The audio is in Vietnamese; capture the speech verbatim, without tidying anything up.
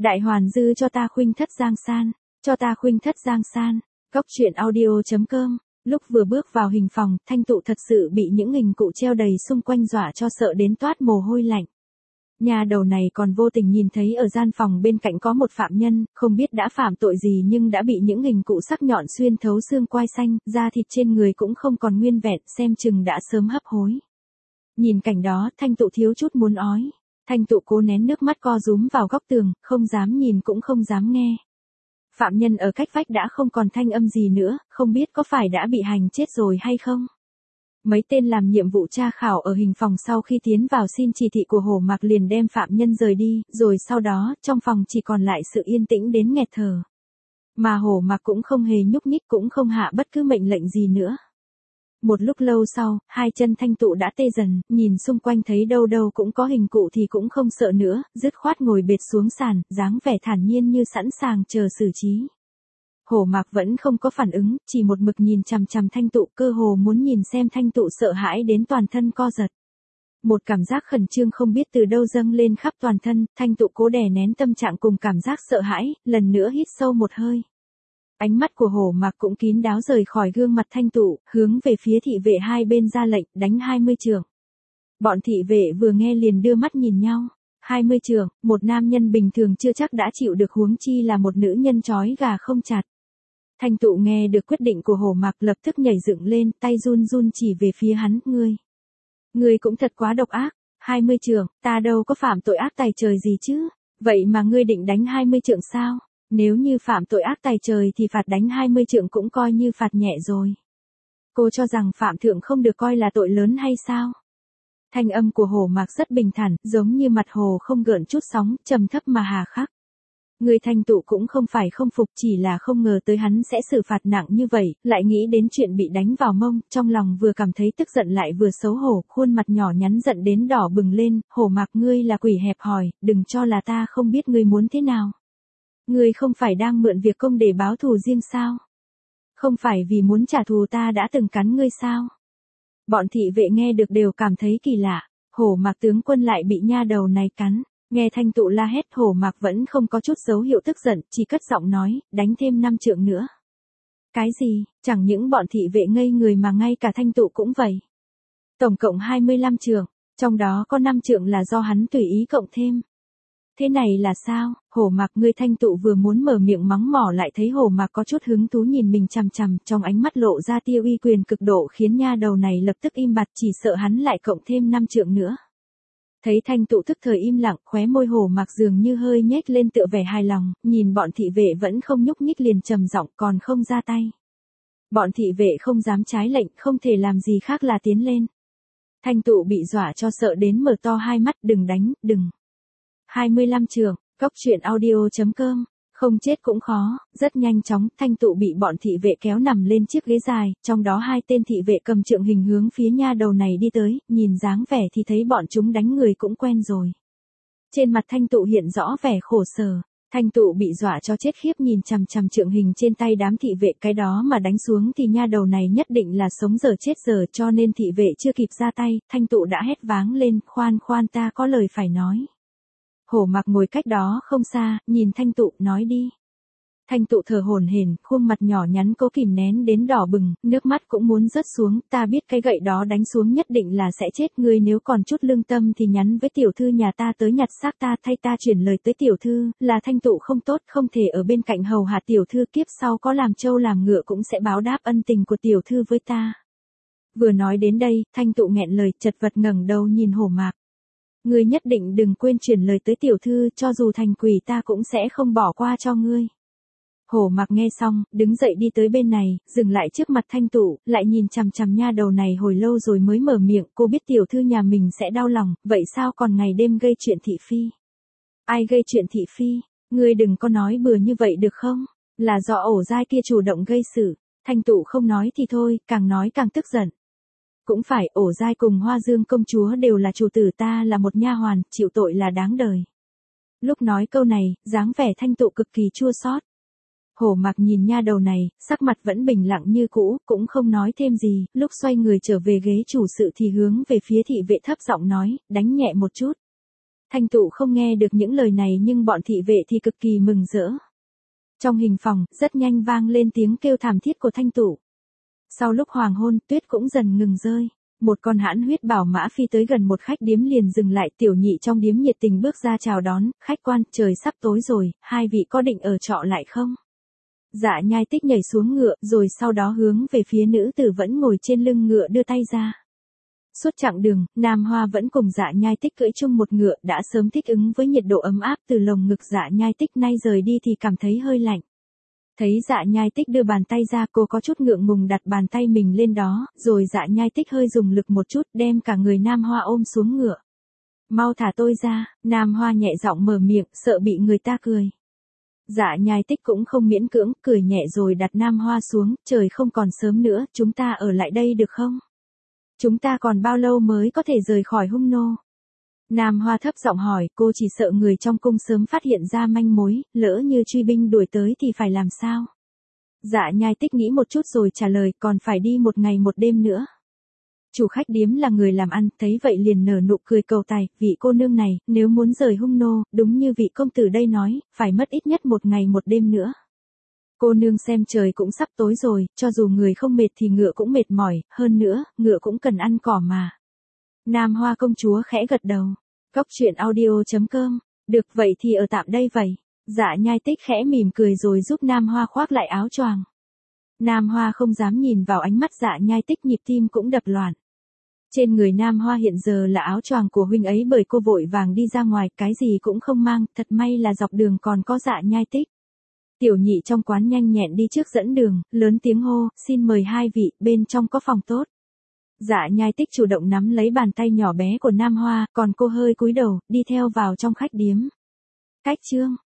Đại hoàn dư cho ta khuynh thất giang san, cho ta khuynh thất giang san. Góc truyện audio chấm com. Lúc vừa bước vào hình phòng, Thanh Tụ thật sự bị những hình cụ treo đầy xung quanh dọa cho sợ đến toát mồ hôi lạnh. Nhà đầu này còn vô tình nhìn thấy ở gian phòng bên cạnh có một phạm nhân, không biết đã phạm tội gì nhưng đã bị những hình cụ sắc nhọn xuyên thấu xương quai xanh, da thịt trên người cũng không còn nguyên vẹn, xem chừng đã sớm hấp hối. Nhìn cảnh đó, Thanh Tụ thiếu chút muốn ói. Thanh Tụ cố nén nước mắt co rúm vào góc tường, không dám nhìn cũng không dám nghe. Phạm nhân ở cách vách đã không còn thanh âm gì nữa, không biết có phải đã bị hành chết rồi hay không. Mấy tên làm nhiệm vụ tra khảo ở hình phòng sau khi tiến vào xin chỉ thị của Hổ Mạc liền đem phạm nhân rời đi, rồi sau đó, trong phòng chỉ còn lại sự yên tĩnh đến nghẹt thở. Mà Hổ Mạc cũng không hề nhúc nhích cũng không hạ bất cứ mệnh lệnh gì nữa. Một lúc lâu sau, hai chân Thanh Tụ đã tê dần, nhìn xung quanh thấy đâu đâu cũng có hình cụ thì cũng không sợ nữa, dứt khoát ngồi bệt xuống sàn, dáng vẻ thản nhiên như sẵn sàng chờ xử trí. Hổ Mạc vẫn không có phản ứng, chỉ một mực nhìn chằm chằm Thanh Tụ, cơ hồ muốn nhìn xem Thanh Tụ sợ hãi đến toàn thân co giật. Một cảm giác khẩn trương không biết từ đâu dâng lên khắp toàn thân, Thanh Tụ cố đè nén tâm trạng cùng cảm giác sợ hãi, lần nữa hít sâu một hơi. Ánh mắt của Hổ Mạc cũng kín đáo rời khỏi gương mặt Thanh Tụ, hướng về phía thị vệ hai bên ra lệnh, đánh hai mươi chưởng. Bọn thị vệ vừa nghe liền đưa mắt nhìn nhau. hai mươi chưởng, một nam nhân bình thường chưa chắc đã chịu được, huống chi là một nữ nhân trói gà không chặt. Thanh Tụ nghe được quyết định của Hổ Mạc lập tức nhảy dựng lên, tay run run chỉ về phía hắn, ngươi. Ngươi cũng thật quá độc ác, hai mươi chưởng, ta đâu có phạm tội ác tày trời gì chứ, vậy mà ngươi định đánh hai mươi chưởng sao? Nếu như phạm tội ác tày trời thì phạt đánh hai mươi chưởng cũng coi như phạt nhẹ rồi. Cô cho rằng phạm thượng không được coi là tội lớn hay sao? Thanh âm của Hổ Mạc rất bình thản, giống như mặt hồ không gợn chút sóng, trầm thấp mà hà khắc. Người Thanh Tụ cũng không phải không phục, chỉ là không ngờ tới hắn sẽ xử phạt nặng như vậy, lại nghĩ đến chuyện bị đánh vào mông, trong lòng vừa cảm thấy tức giận lại vừa xấu hổ, khuôn mặt nhỏ nhắn giận đến đỏ bừng lên. Hổ Mạc, ngươi là quỷ hẹp hòi, đừng cho là ta không biết ngươi muốn thế nào. Ngươi không phải đang mượn việc công để báo thù riêng sao? Không phải vì muốn trả thù ta đã từng cắn ngươi sao? Bọn thị vệ nghe được đều cảm thấy kỳ lạ, Hổ Mạc tướng quân lại bị nha đầu này cắn. Nghe Thanh Tụ la hét, Hổ Mạc vẫn không có chút dấu hiệu tức giận, chỉ cất giọng nói, đánh thêm năm chưởng nữa. Cái gì? Chẳng những bọn thị vệ ngây người mà ngay cả Thanh Tụ cũng vậy. Tổng cộng hai mươi lăm chưởng, trong đó có năm chưởng là do hắn tùy ý cộng thêm. Thế này là sao? Hổ Mạc, ngươi. Thanh Tụ vừa muốn mở miệng mắng mỏ lại thấy Hổ Mạc có chút hứng thú nhìn mình chằm chằm, trong ánh mắt lộ ra tia uy quyền cực độ khiến nha đầu này lập tức im bặt, chỉ sợ hắn lại cộng thêm năm chưởng nữa. Thấy Thanh Tụ thức thời im lặng, khóe môi Hổ Mạc dường như hơi nhếch lên tựa vẻ hài lòng, nhìn bọn thị vệ vẫn không nhúc nhích liền trầm giọng, còn không ra tay. Bọn thị vệ không dám trái lệnh, không thể làm gì khác là tiến lên. Thanh Tụ bị dọa cho sợ đến mở to hai mắt, đừng đánh, đừng. hai mươi lăm chưởng, góc truyện audio chấm com. Không chết cũng khó. Rất nhanh chóng, Thanh Tụ bị bọn thị vệ kéo nằm lên chiếc ghế dài, trong đó hai tên thị vệ cầm trượng hình hướng phía nha đầu này đi tới, nhìn dáng vẻ thì thấy bọn chúng đánh người cũng quen rồi. Trên mặt Thanh Tụ hiện rõ vẻ khổ sở. Thanh Tụ bị dọa cho chết khiếp nhìn chằm chằm trượng hình trên tay đám thị vệ, cái đó mà đánh xuống thì nha đầu này nhất định là sống giờ chết giờ, cho nên thị vệ chưa kịp ra tay, Thanh Tụ đã hét váng lên, khoan khoan, ta có lời phải nói. Hổ Mạc ngồi cách đó không xa, nhìn Thanh Tụ, nói đi. Thanh Tụ thở hổn hển, khuôn mặt nhỏ nhắn cố kìm nén đến đỏ bừng, nước mắt cũng muốn rớt xuống, ta biết cái gậy đó đánh xuống nhất định là sẽ chết, ngươi nếu còn chút lương tâm thì nhắn với tiểu thư nhà ta tới nhặt xác ta, thay ta chuyển lời tới tiểu thư, là Thanh Tụ không tốt, không thể ở bên cạnh hầu hạ tiểu thư, kiếp sau có làm trâu làm ngựa cũng sẽ báo đáp ân tình của tiểu thư với ta. Vừa nói đến đây, Thanh Tụ nghẹn lời, chật vật ngẩng đầu nhìn Hổ Mạc. Ngươi nhất định đừng quên truyền lời tới tiểu thư, cho dù thành quỷ ta cũng sẽ không bỏ qua cho ngươi. Hổ Mạc nghe xong, đứng dậy đi tới bên này, dừng lại trước mặt Thanh Tụ, lại nhìn chằm chằm nha đầu này hồi lâu rồi mới mở miệng, cô biết tiểu thư nhà mình sẽ đau lòng, vậy sao còn ngày đêm gây chuyện thị phi? Ai gây chuyện thị phi? Ngươi đừng có nói bừa như vậy được không? Là do ổ dai kia chủ động gây sự. Thanh Tụ không nói thì thôi, càng nói càng tức giận. Cũng phải, ổ dai cùng Hoa Dương công chúa đều là chủ tử, ta là một nha hoàn, chịu tội là đáng đời. Lúc nói câu này, dáng vẻ Thanh Tụ cực kỳ chua xót. Hổ Mạc nhìn nha đầu này, sắc mặt vẫn bình lặng như cũ, cũng không nói thêm gì, lúc xoay người trở về ghế chủ sự thì hướng về phía thị vệ thấp giọng nói, đánh nhẹ một chút. Thanh tụ không nghe được những lời này nhưng bọn thị vệ thì cực kỳ mừng rỡ. Trong hình phòng, rất nhanh vang lên tiếng kêu thảm thiết của Thanh tụ. Sau lúc hoàng hôn, tuyết cũng dần ngừng rơi. Một con hãn huyết bảo mã phi tới gần một khách điếm liền dừng lại, tiểu nhị trong điếm nhiệt tình bước ra chào đón, khách quan, trời sắp tối rồi, hai vị có định ở trọ lại không? Dạ Nhai Tích nhảy xuống ngựa, rồi sau đó hướng về phía nữ tử vẫn ngồi trên lưng ngựa đưa tay ra. Suốt chặng đường, Nam Hoa vẫn cùng Dạ Nhai Tích cưỡi chung một ngựa, đã sớm thích ứng với nhiệt độ ấm áp từ lồng ngực Dạ Nhai Tích, nay rời đi thì cảm thấy hơi lạnh. Thấy Dạ Nhai Tích đưa bàn tay ra, cô có chút ngượng ngùng đặt bàn tay mình lên đó, rồi Dạ Nhai Tích hơi dùng lực một chút, đem cả người Nam Hoa ôm xuống ngựa. Mau thả tôi ra, Nam Hoa nhẹ giọng mở miệng, sợ bị người ta cười. Dạ Nhai Tích cũng không miễn cưỡng, cười nhẹ rồi đặt Nam Hoa xuống, trời không còn sớm nữa, chúng ta ở lại đây được không? Chúng ta còn bao lâu mới có thể rời khỏi Hung Nô? Nam Hoa thấp giọng hỏi, cô chỉ sợ người trong cung sớm phát hiện ra manh mối, lỡ như truy binh đuổi tới thì phải làm sao? Dạ Nhai Tích nghĩ một chút rồi trả lời, còn phải đi một ngày một đêm nữa. Chủ khách điếm là người làm ăn, thấy vậy liền nở nụ cười cầu tài, vị cô nương này, nếu muốn rời Hung Nô, đúng như vị công tử đây nói, phải mất ít nhất một ngày một đêm nữa. Cô nương xem trời cũng sắp tối rồi, cho dù người không mệt thì ngựa cũng mệt mỏi, hơn nữa, ngựa cũng cần ăn cỏ mà. Nam Hoa công chúa khẽ gật đầu. Góc truyện audio chấm com, được vậy thì ở tạm đây vậy. Dạ Nhai Tích khẽ mỉm cười rồi giúp Nam Hoa khoác lại áo choàng. Nam Hoa không dám nhìn vào ánh mắt Dạ Nhai Tích, nhịp tim cũng đập loạn. Trên người Nam Hoa hiện giờ là áo choàng của huynh ấy bởi cô vội vàng đi ra ngoài, cái gì cũng không mang, thật may là dọc đường còn có Dạ Nhai Tích. Tiểu nhị trong quán nhanh nhẹn đi trước dẫn đường, lớn tiếng hô, xin mời hai vị, bên trong có phòng tốt. Dạ Nhai Tích chủ động nắm lấy bàn tay nhỏ bé của Nam Hoa, còn cô hơi cúi đầu, đi theo vào trong khách điếm. Cách chương